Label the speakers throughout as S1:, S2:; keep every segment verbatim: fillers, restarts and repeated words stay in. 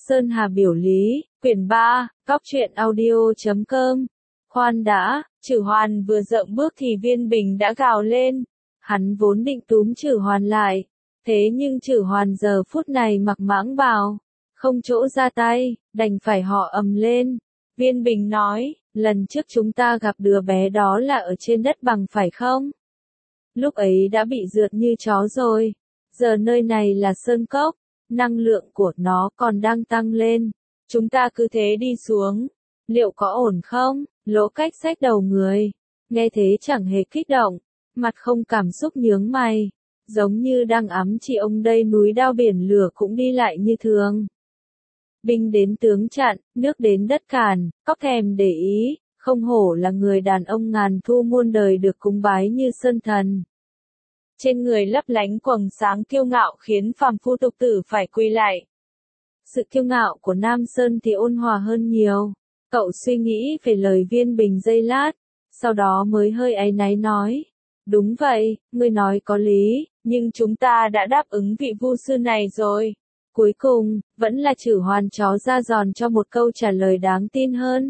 S1: Sơn Hà biểu lý, quyển ba, góc truyện audio chấm com. Khoan đã, Chử Hoan vừa dậm bước thì Viên Bình đã gào lên. Hắn vốn định túm Chử Hoan lại. Thế nhưng Chử Hoan giờ phút này mặc mãng bào, không chỗ ra tay, đành phải họ ầm lên. Viên Bình nói, lần trước chúng ta gặp đứa bé đó là ở trên đất bằng phải không? Lúc ấy đã bị rượt như chó rồi. Giờ nơi này là sơn cốc, năng lượng của nó còn đang tăng lên. Chúng ta cứ thế đi xuống. Liệu có ổn không? Lỗ Cách xách đầu người. Nghe thế chẳng hề kích động, mặt không cảm xúc nhướng mày. Giống như đang ám chỉ ông đây núi đao biển lửa cũng đi lại như thường. Binh đến tướng chặn, nước đến đất càn, cóc thèm để ý, không hổ là người đàn ông ngàn thu muôn đời được cúng bái như sơn thần. Trên người lấp lánh quầng sáng kiêu ngạo khiến phàm phu tục tử phải quỳ lại. Sự kiêu ngạo của Nam Sơn thì ôn hòa hơn nhiều. Cậu suy nghĩ về lời Viên Bình giây lát, sau đó mới hơi áy náy nói. Đúng vậy, ngươi nói có lý, nhưng chúng ta đã đáp ứng vị vu sư này rồi. Cuối cùng, vẫn là Chử Hoan chó ra giòn cho một câu trả lời đáng tin hơn.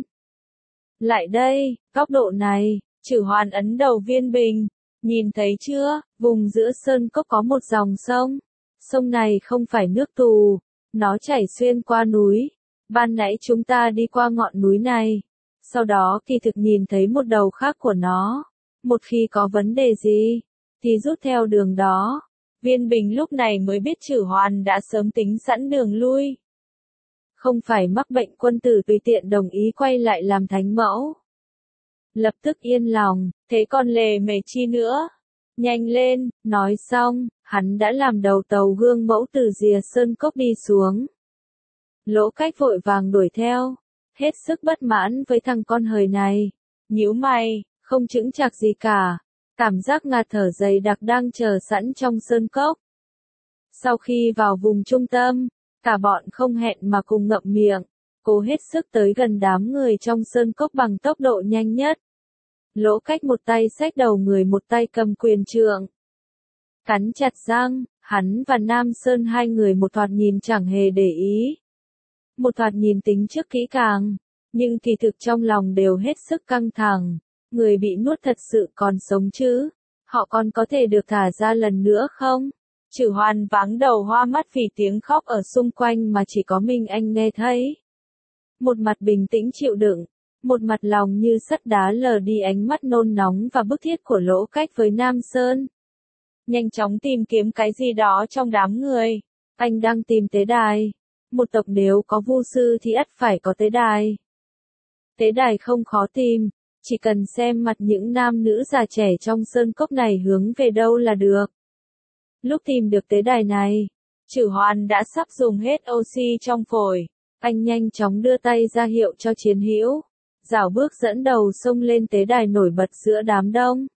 S1: Lại đây, góc độ này, Chử Hoan ấn đầu Viên Bình. Nhìn thấy chưa, vùng giữa sơn cốc có một dòng sông. Sông này không phải nước tù, nó chảy xuyên qua núi. Ban nãy chúng ta đi qua ngọn núi này. Sau đó kỳ thực nhìn thấy một đầu khác của nó. Một khi có vấn đề gì, thì rút theo đường đó. Viên Bình lúc này mới biết Chử Hoan đã sớm tính sẵn đường lui. Không phải mắc bệnh quân tử tùy tiện đồng ý quay lại làm thánh mẫu. Lập tức yên lòng, thế còn lề mề chi nữa. Nhanh lên, nói xong, hắn đã làm đầu tàu gương mẫu từ rìa sơn cốc đi xuống. Lỗ Cách vội vàng đuổi theo, hết sức bất mãn với thằng con hời này. Nhíu mày, không chững chạc gì cả, cảm giác ngạt thở dày đặc đang chờ sẵn trong sơn cốc. Sau khi vào vùng trung tâm, cả bọn không hẹn mà cùng ngậm miệng, cố hết sức tới gần đám người trong sơn cốc bằng tốc độ nhanh nhất. Lỗ Cách một tay xách đầu người một tay cầm quyền trượng. Cắn chặt răng, hắn và Nam Sơn hai người một thoạt nhìn chẳng hề để ý. Một thoạt nhìn tính trước kỹ càng, nhưng kỳ thực trong lòng đều hết sức căng thẳng. Người bị nuốt thật sự còn sống chứ? Họ còn có thể được thả ra lần nữa không? Chử Hoan váng đầu hoa mắt vì tiếng khóc ở xung quanh mà chỉ có mình anh nghe thấy. Một mặt bình tĩnh chịu đựng, một mặt lòng như sắt đá lờ đi ánh mắt nôn nóng và bức thiết của Lỗ Cách với Nam Sơn. Nhanh chóng tìm kiếm cái gì đó trong đám người. Anh đang tìm tế đài. Một tộc nếu có vu sư thì ắt phải có tế đài. Tế đài không khó tìm, chỉ cần xem mặt những nam nữ già trẻ trong sơn cốc này hướng về đâu là được. Lúc tìm được tế đài này, Chử Hoan đã sắp dùng hết oxy trong phổi. Anh nhanh chóng đưa tay ra hiệu cho chiến hữu, rảo bước dẫn đầu xông lên tế đài nổi bật giữa đám đông.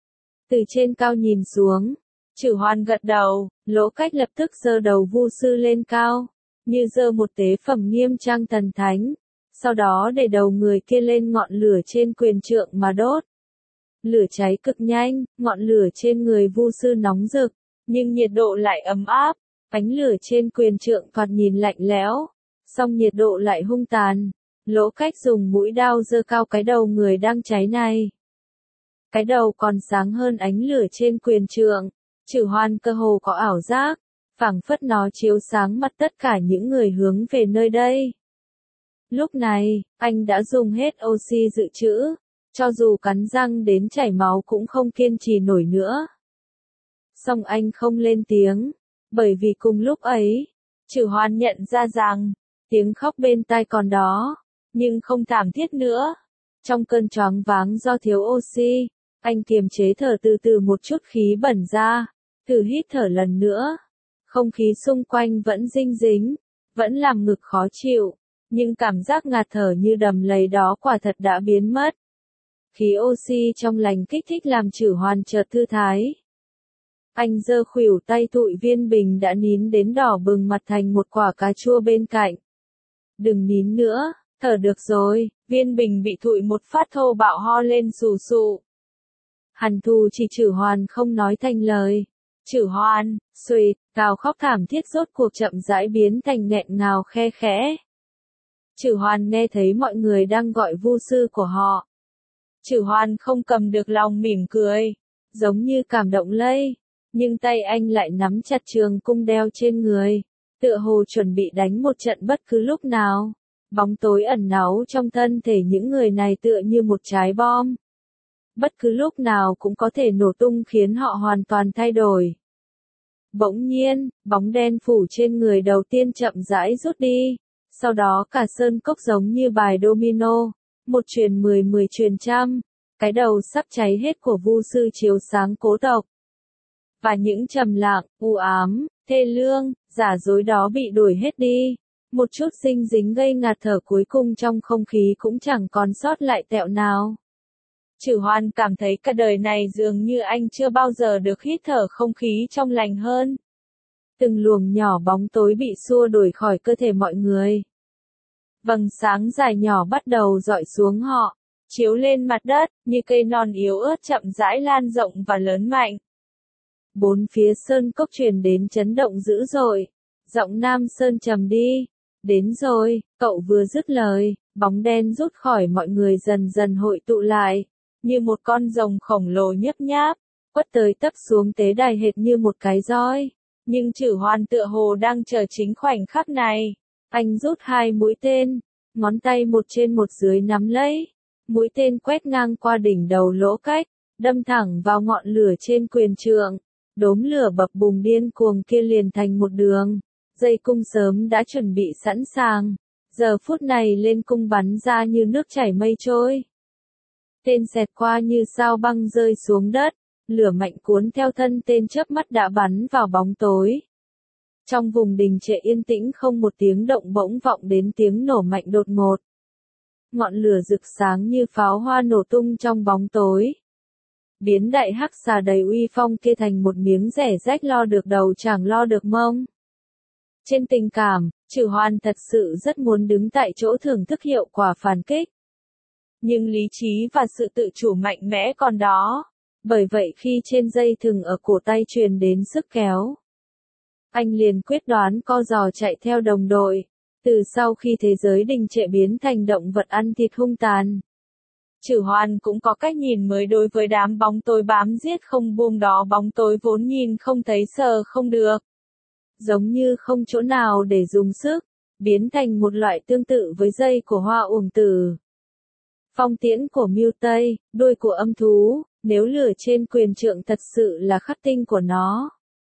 S1: Từ trên cao nhìn xuống, Chử Hoan gật đầu, Lỗ Cách lập tức giơ đầu vu sư lên cao, như giơ một tế phẩm nghiêm trang thần thánh, sau đó để đầu người kia lên ngọn lửa trên quyền trượng mà đốt. Lửa cháy cực nhanh, ngọn lửa trên người vu sư nóng rực, nhưng nhiệt độ lại ấm áp, ánh lửa trên quyền trượng thoạt nhìn lạnh lẽo, song nhiệt độ lại hung tàn. Lỗ Cách dùng mũi đao giơ cao cái đầu người đang cháy này. Cái đầu còn sáng hơn ánh lửa trên quyền trượng. Chử Hoan cơ hồ có ảo giác, phảng phất nó chiếu sáng mặt tất cả những người hướng về nơi đây. Lúc này, anh đã dùng hết oxy dự trữ, cho dù cắn răng đến chảy máu cũng không kiên trì nổi nữa. Song anh không lên tiếng, bởi vì cùng lúc ấy, Chử Hoan nhận ra rằng, tiếng khóc bên tai còn đó, nhưng không thảm thiết nữa. Trong cơn choáng váng do thiếu oxy, anh kiềm chế thở từ từ một chút khí bẩn ra, thử hít thở lần nữa. Không khí xung quanh vẫn dinh dính, vẫn làm ngực khó chịu, nhưng cảm giác ngạt thở như đầm lầy đó quả thật đã biến mất. Khí oxy trong lành kích thích làm Chử Hoan chợt thư thái. Anh giơ khuỷu tay tụi Viên Bình đã nín đến đỏ bừng mặt thành một quả cà chua bên cạnh. Đừng nín nữa, thở được rồi. Viên Bình bị thụi một phát thô bạo ho lên sù sụ. Hàn Thù chỉ Chử Hoan không nói thành lời. Chử Hoan, xuỵt, gào khóc thảm thiết rốt cuộc chậm rãi biến thành nghẹn ngào khe khẽ. Chử Hoan nghe thấy mọi người đang gọi vu sư của họ. Chử Hoan không cầm được lòng mỉm cười, giống như cảm động lây, nhưng tay anh lại nắm chặt trường cung đeo trên người, tựa hồ chuẩn bị đánh một trận bất cứ lúc nào. Bóng tối ẩn náu trong thân thể những người này tựa như một trái bom. Bất cứ lúc nào cũng có thể nổ tung khiến họ hoàn toàn thay đổi. Bỗng nhiên, bóng đen phủ trên người đầu tiên chậm rãi rút đi, sau đó cả sơn cốc giống như bài domino, một truyền mười mười truyền trăm, cái đầu sắp cháy hết của vu sư chiếu sáng cố tộc. Và những trầm lặng, u ám, thê lương, giả dối đó bị đuổi hết đi. Một chút dinh dính gây ngạt thở cuối cùng trong không khí cũng chẳng còn sót lại tẹo nào. Chử Hoan cảm thấy cả đời này dường như anh chưa bao giờ được hít thở không khí trong lành hơn. Từng luồng nhỏ bóng tối bị xua đuổi khỏi cơ thể mọi người. Vầng sáng dài nhỏ bắt đầu dọi xuống họ, chiếu lên mặt đất, như cây non yếu ớt chậm rãi lan rộng và lớn mạnh. Bốn phía sơn cốc truyền đến chấn động dữ dội, giọng Nam Sơn trầm đi. Đến rồi, cậu vừa dứt lời, bóng đen rút khỏi mọi người dần dần hội tụ lại, như một con rồng khổng lồ nhấp nháp, quất tới tấp xuống tế đài hệt như một cái roi. Nhưng Chử Hoan tựa hồ đang chờ chính khoảnh khắc này. Anh rút hai mũi tên, ngón tay một trên một dưới nắm lấy. Mũi tên quét ngang qua đỉnh đầu lỗ cách, đâm thẳng vào ngọn lửa trên quyền trượng. Đốm lửa bập bùng điên cuồng kia liền thành một đường. Dây cung sớm đã chuẩn bị sẵn sàng, giờ phút này lên cung bắn ra như nước chảy mây trôi. Tên xẹt qua như sao băng rơi xuống đất, lửa mạnh cuốn theo thân tên chớp mắt đã bắn vào bóng tối. Trong vùng đình trệ yên tĩnh không một tiếng động bỗng vọng đến tiếng nổ mạnh đột ngột. Ngọn lửa rực sáng như pháo hoa nổ tung trong bóng tối. Biến đại hắc xà đầy uy phong kia thành một miếng rẻ rách lo được đầu chẳng lo được mông. Trên tình cảm, Chử Hoan thật sự rất muốn đứng tại chỗ thưởng thức hiệu quả phản kích. Nhưng lý trí và sự tự chủ mạnh mẽ còn đó. Bởi vậy khi trên dây thừng ở cổ tay truyền đến sức kéo, anh liền quyết đoán co giò chạy theo đồng đội. Từ sau khi thế giới đình trệ biến thành động vật ăn thịt hung tàn, Chử Hoan cũng có cách nhìn mới đối với đám bóng tối bám giết không buông đó. Bóng tối vốn nhìn không thấy sờ không được, giống như không chỗ nào để dùng sức, biến thành một loại tương tự với dây của hoa uổng tử. Phong tiễn của Mưu Tây, đuôi của âm thú, nếu lửa trên quyền trượng thật sự là khắc tinh của nó,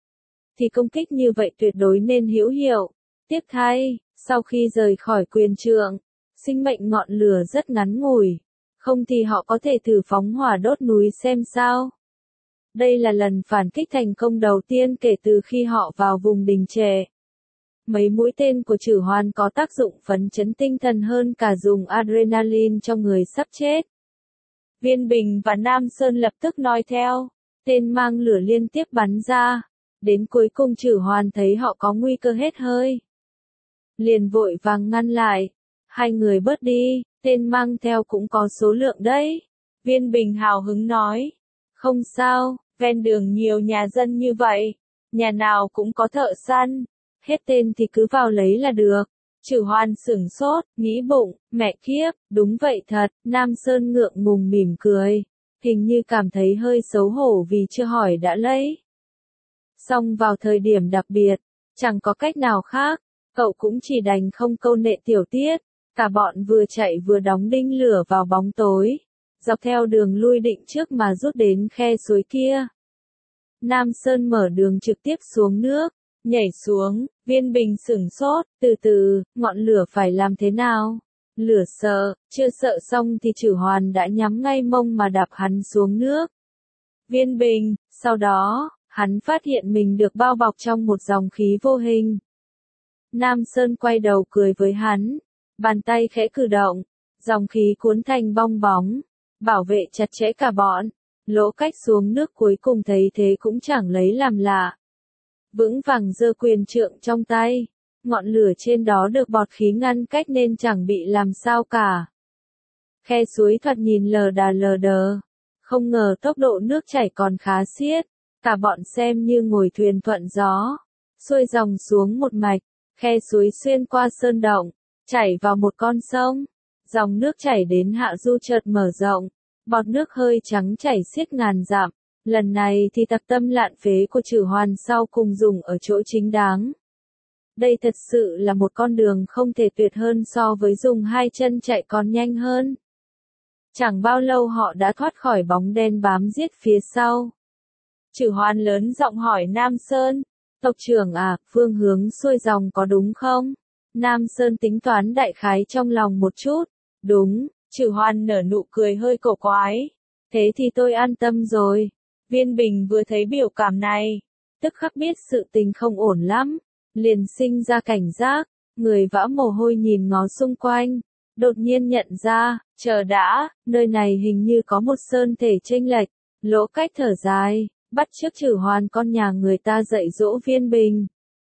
S1: thì công kích như vậy tuyệt đối nên hữu hiệu. Tiếc thay, sau khi rời khỏi quyền trượng, sinh mệnh ngọn lửa rất ngắn ngủi, không thì họ có thể thử phóng hỏa đốt núi xem sao. Đây là lần phản kích thành công đầu tiên kể từ khi họ vào vùng đình trệ. Mấy mũi tên của Chử Hoan có tác dụng phấn chấn tinh thần hơn cả dùng adrenaline cho người sắp chết. Viên Bình và Nam Sơn lập tức nói theo, tên mang lửa liên tiếp bắn ra, đến cuối cùng Chử Hoan thấy họ có nguy cơ hết hơi. Liền vội vàng ngăn lại, hai người bớt đi, tên mang theo cũng có số lượng đấy. Viên Bình hào hứng nói, không sao, ven đường nhiều nhà dân như vậy, nhà nào cũng có thợ săn, hết tên thì cứ vào lấy là được. Chử Hoan sửng sốt, nghĩ bụng, mẹ kiếp, đúng vậy thật. Nam Sơn ngượng ngùng mỉm cười, hình như cảm thấy hơi xấu hổ vì chưa hỏi đã lấy. Xong vào thời điểm đặc biệt, chẳng có cách nào khác, cậu cũng chỉ đành không câu nệ tiểu tiết. Cả bọn vừa chạy vừa đóng đinh lửa vào bóng tối, dọc theo đường lui định trước mà rút đến khe suối kia. Nam Sơn mở đường trực tiếp xuống nước, nhảy xuống. Viên Bình sửng sốt, từ từ, ngọn lửa phải làm thế nào? Lửa sợ, chưa sợ xong thì Chử Hoan đã nhắm ngay mông mà đạp hắn xuống nước. Viên Bình, sau đó, hắn phát hiện mình được bao bọc trong một dòng khí vô hình. Nam Sơn quay đầu cười với hắn, bàn tay khẽ cử động, dòng khí cuốn thành bong bóng, bảo vệ chặt chẽ cả bọn. Lỗ Cách xuống nước cuối cùng thấy thế cũng chẳng lấy làm lạ. Vững vàng giơ quyền trượng trong tay, ngọn lửa trên đó được bọt khí ngăn cách nên chẳng bị làm sao cả. Khe suối thoạt nhìn lờ đà lờ đờ, không ngờ tốc độ nước chảy còn khá xiết, Cả bọn xem như ngồi thuyền thuận gió, xuôi dòng xuống một mạch, khe suối xuyên qua sơn động, chảy vào một con sông. Dòng nước chảy đến hạ du chợt mở rộng, bọt nước hơi trắng chảy xiết ngàn dặm. Lần này thì tập tâm lạn phế của Chử Hoàn sau cùng dùng ở chỗ chính đáng. Đây thật sự là một con đường không thể tuyệt hơn so với dùng hai chân chạy còn nhanh hơn. Chẳng bao lâu họ đã thoát khỏi bóng đen bám giết phía sau. Chử Hoàn lớn giọng hỏi Nam Sơn, tộc trưởng à, phương hướng xuôi dòng có đúng không? Nam Sơn tính toán đại khái trong lòng một chút. Đúng, Chử Hoàn nở nụ cười hơi cổ quái. Thế thì tôi an tâm rồi. Viên Bình vừa thấy biểu cảm này, tức khắc biết sự tình không ổn lắm, liền sinh ra cảnh giác, người vã mồ hôi nhìn ngó xung quanh, đột nhiên nhận ra, chờ đã, nơi này hình như có một sơn thể chênh lệch, Lỗ Cách thở dài, bắt chước Chử Hoàn con nhà người ta dạy dỗ Viên Bình.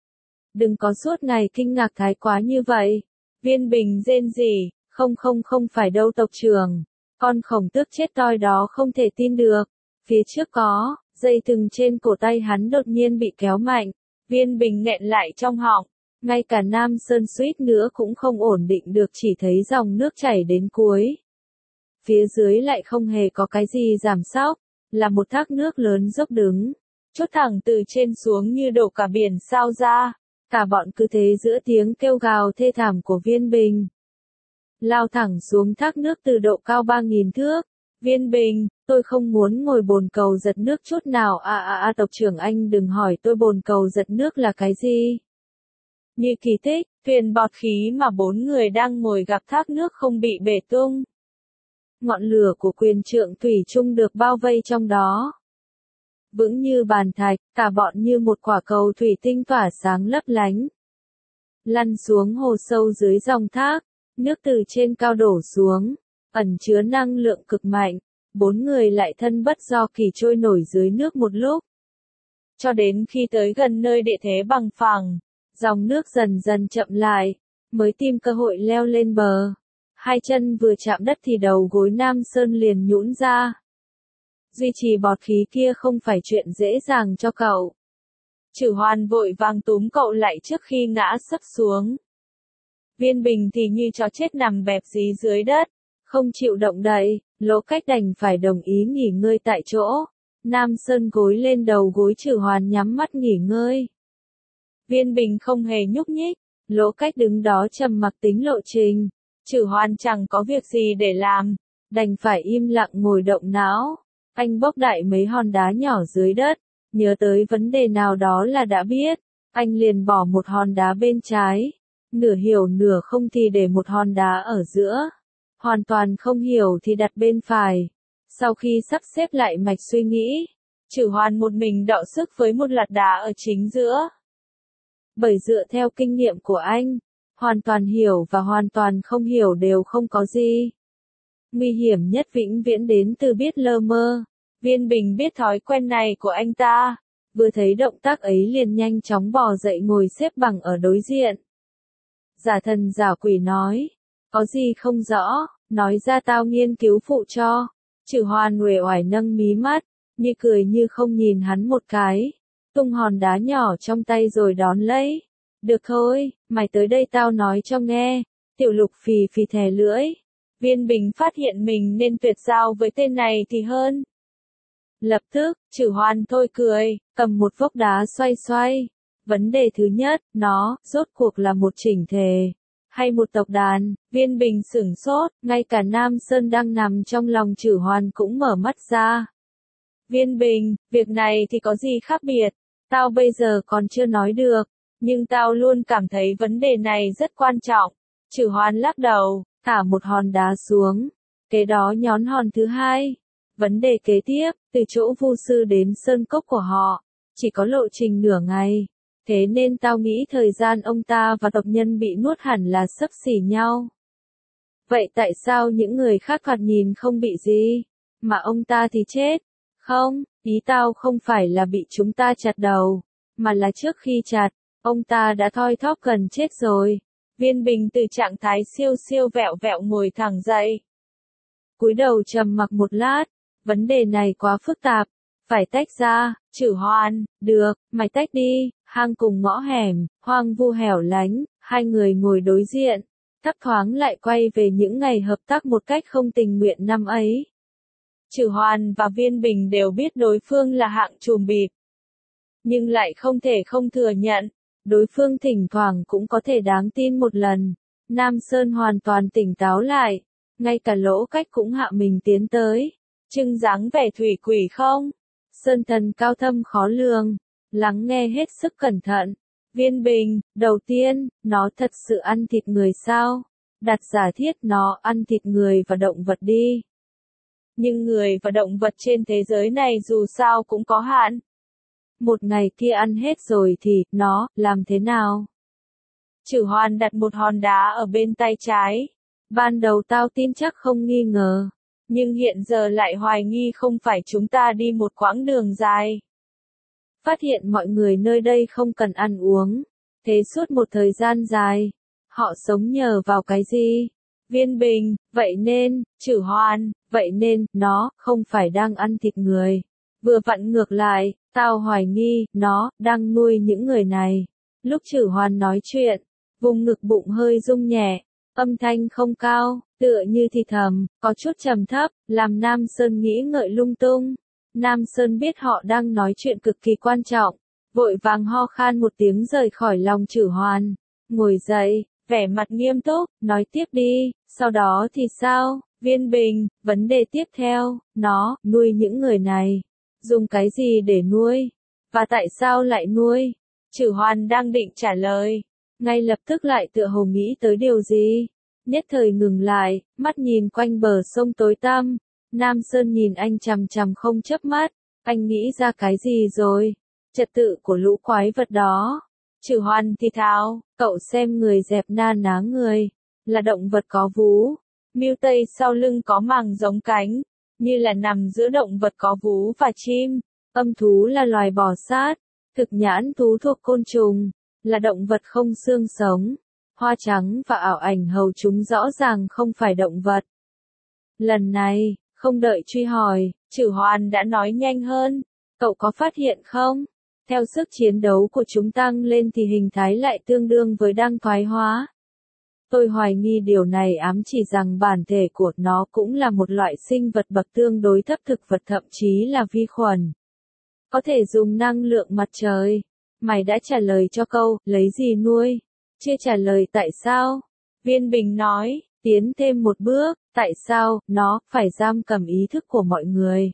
S1: Đừng có suốt ngày kinh ngạc thái quá như vậy. Viên Bình rên rỉ, không không không phải đâu tộc trưởng, con khổng tước chết toi đó không thể tin được. Phía trước có, dây thừng trên cổ tay hắn đột nhiên bị kéo mạnh, Viên Bình nghẹn lại trong họng, ngay cả Nam Sơn suýt nữa cũng không ổn định được, chỉ thấy dòng nước chảy đến cuối. Phía dưới lại không hề có cái gì giảm sóc, là một thác nước lớn dốc đứng, chốt thẳng từ trên xuống như đổ cả biển sao ra, cả bọn cứ thế giữa tiếng kêu gào thê thảm của Viên Bình. Lao thẳng xuống thác nước từ độ cao ba nghìn thước. Viên Bình, tôi không muốn ngồi bồn cầu giật nước chút nào. À à à tộc trưởng anh đừng hỏi tôi bồn cầu giật nước là cái gì. Như kỳ tích, thuyền bọt khí mà bốn người đang ngồi gặp thác nước không bị bể tung. Ngọn lửa của quyền trượng thủy chung được bao vây trong đó. Vững như bàn thạch, cả bọn như một quả cầu thủy tinh tỏa sáng lấp lánh. Lăn xuống hồ sâu dưới dòng thác, nước từ trên cao đổ xuống, ẩn chứa năng lượng cực mạnh, bốn người lại thân bất do kỳ trôi nổi dưới nước một lúc. Cho đến khi tới gần nơi địa thế bằng phẳng, dòng nước dần dần chậm lại, mới tìm cơ hội leo lên bờ. Hai chân vừa chạm đất thì đầu gối Nam Sơn liền nhũn ra. Duy trì bọt khí kia không phải chuyện dễ dàng cho cậu. Chử Hoàn vội vàng túm cậu lại trước khi ngã sấp xuống. Viên Bình thì như chó chết nằm bẹp dí dưới đất, không chịu động đậy, Lỗ Cách đành phải đồng ý nghỉ ngơi tại chỗ. Nam Sơn gối lên đầu gối Chử Hoàn nhắm mắt nghỉ ngơi. Viên Bình không hề nhúc nhích, Lỗ Cách đứng đó trầm mặc tính lộ trình. Chử Hoàn chẳng có việc gì để làm, đành phải im lặng ngồi động não. Anh bốc đại mấy hòn đá nhỏ dưới đất, nhớ tới vấn đề nào đó là đã biết, anh liền bỏ một hòn đá bên trái, nửa hiểu nửa không thì để một hòn đá ở giữa, hoàn toàn không hiểu thì đặt bên phải. Sau khi sắp xếp lại mạch suy nghĩ, Chử Hoàn một mình đọ sức với một lạt đá ở chính giữa. Bởi dựa theo kinh nghiệm của anh, hoàn toàn hiểu và hoàn toàn không hiểu đều không có gì. Nguy hiểm nhất vĩnh viễn đến từ biết lơ mơ. Viên Bình biết thói quen này của anh ta, vừa thấy động tác ấy liền nhanh chóng bò dậy ngồi xếp bằng ở đối diện. Giả thần giả quỷ nói, có gì không rõ, nói ra tao nghiên cứu phụ cho. Chử Hoàn uể oải nâng mí mắt, như cười như không nhìn hắn một cái, tung hòn đá nhỏ trong tay rồi đón lấy. Được thôi, mày tới đây tao nói cho nghe. Tiểu Lục phì phì thè lưỡi. Viên Bình phát hiện mình nên tuyệt giao với tên này thì hơn. Lập tức, Chử Hoàn thôi cười, cầm một vốc đá xoay xoay. Vấn đề thứ nhất, nó, rốt cuộc là một chỉnh thể, hay một tộc đàn. Viên Bình sửng sốt, ngay cả Nam Sơn đang nằm trong lòng Chử Hoàn cũng mở mắt ra. Viên Bình, việc này thì có gì khác biệt, tao bây giờ còn chưa nói được, nhưng tao luôn cảm thấy vấn đề này rất quan trọng. Chử Hoàn lắc đầu, thả một hòn đá xuống, kế đó nhón hòn thứ hai. Vấn đề kế tiếp, từ chỗ Vu sư đến sơn cốc của họ, chỉ có lộ trình nửa ngày, thế nên tao nghĩ thời gian ông ta và tộc nhân bị nuốt hẳn là xấp xỉ nhau. Vậy tại sao những người khác thoạt nhìn không bị gì, mà ông ta thì chết? Không, ý tao không phải là bị chúng ta chặt đầu, mà là trước khi chặt, ông ta đã thoi thóp gần chết rồi. Viên Bình từ trạng thái siêu siêu vẹo vẹo ngồi thẳng dậy. Cúi đầu trầm mặc một lát, vấn đề này quá phức tạp, Phải tách ra, Chử Hoan, được, mày tách đi, hang cùng ngõ hẻm, hoang vu hẻo lánh, hai người ngồi đối diện, thấp thoáng lại quay về những ngày hợp tác một cách không tình nguyện năm ấy. Chử Hoan và Viên Bình đều biết đối phương là hạng trùm bịp, nhưng lại không thể không thừa nhận, đối phương thỉnh thoảng cũng có thể đáng tin một lần. Nam Sơn hoàn toàn tỉnh táo lại, ngay cả Lỗ Cách cũng hạ mình tiến tới, trưng dáng vẻ thủy quỷ không. Sơn thần cao thâm khó lường, lắng nghe hết sức cẩn thận. Viên Bình, đầu tiên, nó thật sự ăn thịt người sao? Đặt giả thiết nó ăn thịt người và động vật đi. Nhưng người và động vật trên thế giới này dù sao cũng có hạn. Một ngày kia ăn hết rồi thì, nó, làm thế nào? Chử Hoan đặt một hòn đá ở bên tay trái. Ban đầu tao tin chắc không nghi ngờ. Nhưng hiện giờ lại hoài nghi không phải chúng ta đi một quãng đường dài. Phát hiện mọi người nơi đây không cần ăn uống. Thế suốt một thời gian dài, họ sống nhờ vào cái gì? Viên Bình, vậy nên, Chử Hoan, vậy nên, nó, không phải đang ăn thịt người. Vừa vặn ngược lại, tao hoài nghi, nó, đang nuôi những người này. Lúc Chử Hoan nói chuyện, vùng ngực bụng hơi rung nhẹ, âm thanh không cao, tựa như thì thầm, có chút trầm thấp, làm Nam Sơn nghĩ ngợi lung tung. Nam Sơn biết họ đang nói chuyện cực kỳ quan trọng, vội vàng ho khan một tiếng rời khỏi lòng Chử Hoan, ngồi dậy, vẻ mặt nghiêm túc, nói tiếp đi, sau đó thì sao? Viên Bình, vấn đề tiếp theo, nó, nuôi những người này, dùng cái gì để nuôi? Và tại sao lại nuôi? Chử Hoan đang định trả lời, ngay lập tức lại tựa hồ nghĩ tới điều gì, nhất thời ngừng lại, mắt nhìn quanh bờ sông tối tăm. Nam Sơn nhìn anh chằm chằm không chớp mắt, anh nghĩ ra cái gì rồi? Trật tự của lũ quái vật đó. Chử Hoan thì thào, cậu xem người dẹp na ná người, là động vật có vú, mưu tây sau lưng có màng giống cánh, như là nằm giữa động vật có vú và chim. Âm thú là loài bò sát, thực nhãn thú thuộc côn trùng, là động vật không xương sống. Hoa trắng và ảo ảnh hầu chúng rõ ràng không phải động vật. Lần này, không đợi truy hỏi, Chử Hoan đã nói nhanh hơn, cậu có phát hiện không? Theo sức chiến đấu của chúng tăng lên thì hình thái lại tương đương với đang thoái hóa. Tôi hoài nghi điều này ám chỉ rằng bản thể của nó cũng là một loại sinh vật bậc tương đối thấp thực vật, thậm chí là vi khuẩn. Có thể dùng năng lượng mặt trời. Mày đã trả lời cho câu, lấy gì nuôi? Chưa trả lời tại sao? Viên Bình nói, tiến thêm một bước, tại sao, nó, phải giam cầm ý thức của mọi người.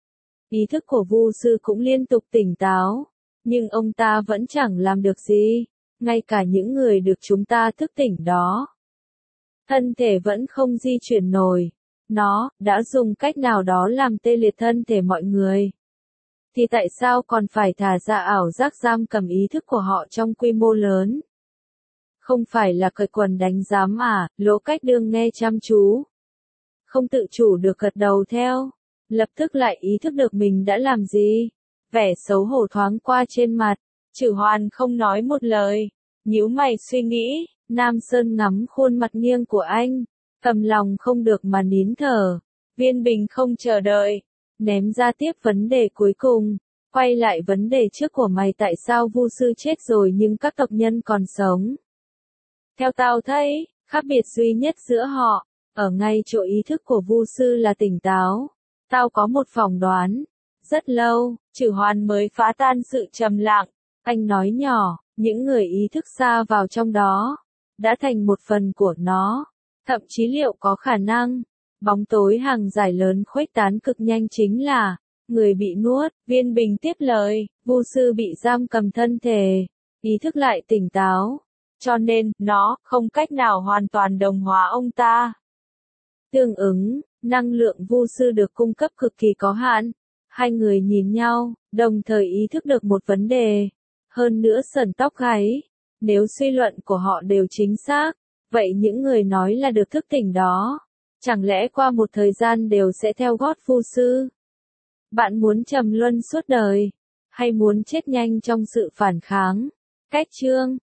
S1: Ý thức của Vu sư cũng liên tục tỉnh táo, nhưng ông ta vẫn chẳng làm được gì, ngay cả những người được chúng ta thức tỉnh đó. Thân thể vẫn không di chuyển nổi, nó, đã dùng cách nào đó làm tê liệt thân thể mọi người. Thì tại sao còn phải thả ra ảo giác giam cầm ý thức của họ trong quy mô lớn? Không phải là cởi quần đánh giám à? Lỗ Cách đương nghe chăm chú, không tự chủ được gật đầu theo, lập tức lại ý thức được mình đã làm gì. Vẻ xấu hổ thoáng qua trên mặt, Chử Hoan không nói một lời, nhíu mày suy nghĩ. Nam Sơn ngắm khuôn mặt nghiêng của anh, cầm lòng không được mà nín thở. Viên Bình không chờ đợi, ném ra tiếp vấn đề cuối cùng, quay lại vấn đề trước của mày, tại sao Vu sư chết rồi nhưng các tộc nhân còn sống? Theo tao thấy, khác biệt duy nhất giữa họ, ở ngay chỗ ý thức của Vu sư là tỉnh táo. Tao có một phỏng đoán. Rất lâu, Chử Hoan mới phá tan sự trầm lặng. Anh nói nhỏ, những người ý thức xa vào trong đó, đã thành một phần của nó. Thậm chí liệu có khả năng, bóng tối hàng giải lớn khuếch tán cực nhanh chính là, người bị nuốt. Viên Bình tiếp lời, Vu sư bị giam cầm thân thể, ý thức lại tỉnh táo. Cho nên, nó, không cách nào hoàn toàn đồng hóa ông ta. Tương ứng, năng lượng Vu sư được cung cấp cực kỳ có hạn. Hai người nhìn nhau, đồng thời ý thức được một vấn đề. Hơn nữa sởn tóc gáy. Nếu suy luận của họ đều chính xác, vậy những người nói là được thức tỉnh đó, chẳng lẽ qua một thời gian đều sẽ theo gót Vu sư? Bạn muốn trầm luân suốt đời, hay muốn chết nhanh trong sự phản kháng? Cách chương